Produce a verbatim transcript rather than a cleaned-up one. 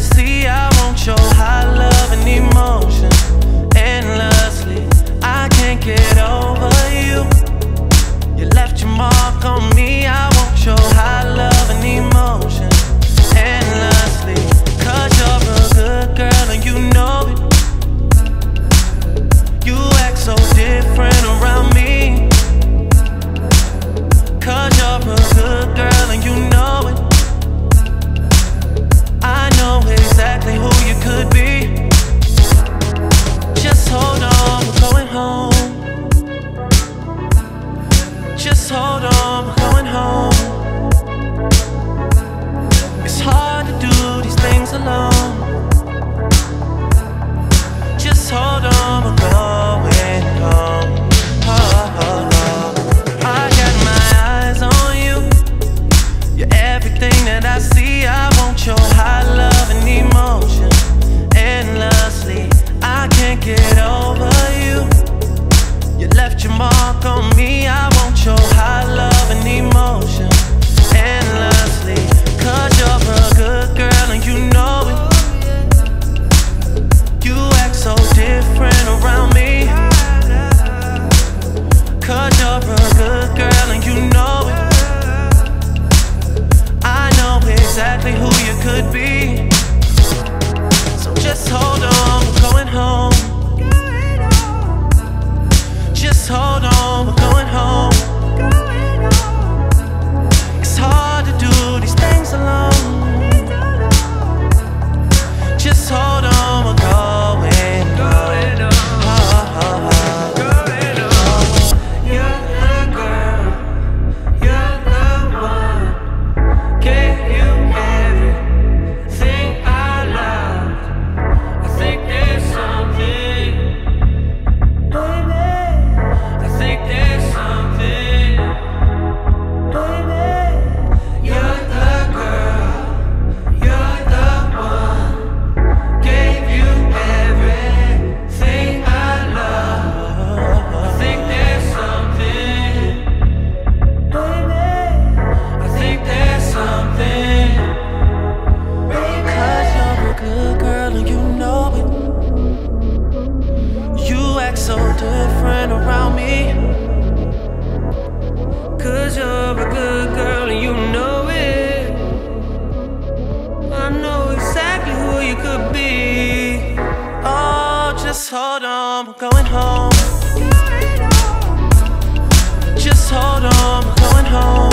see, I want your high love and emotion endlessly. I can't get over you. You left your mark on me. I want your high love and emotion endlessly. Cause you're a good girl and you know it. You act so different around me. Cause you're a good girl and you know it. I know exactly who you could be. Just hold on, we're going home. Just hold on, we're going home. It's hard to do these things alone. Just hold on, we're going home. Oh, oh, oh. I got my eyes on you. You're everything that I see. I want your high love and emotion endlessly. I can't get over you. You left your mark on me. I want your high love and emotion endlessly. Cause you're a good girl and you know it. You act so different around me. Cause you're a good girl and you know it. I know exactly who you could be. So just hold on, we're going home. Just hold on, we're going home. It's hard to do these things alone. Just hold on, we're going home. Oh, oh, oh. You're the girl, you're the one. Gave you everything I loved. I think there's something, baby. I think there's something, baby. You're the girl, you're the one. Gave you everything I love. I think there's something, baby. I think there's something, baby. Cause you're a good girl and you know it. You act so different around me. Cause you're a good girl and you know it. I know exactly who you could be. Oh, just hold on, we're going home. Just hold on, we're going home.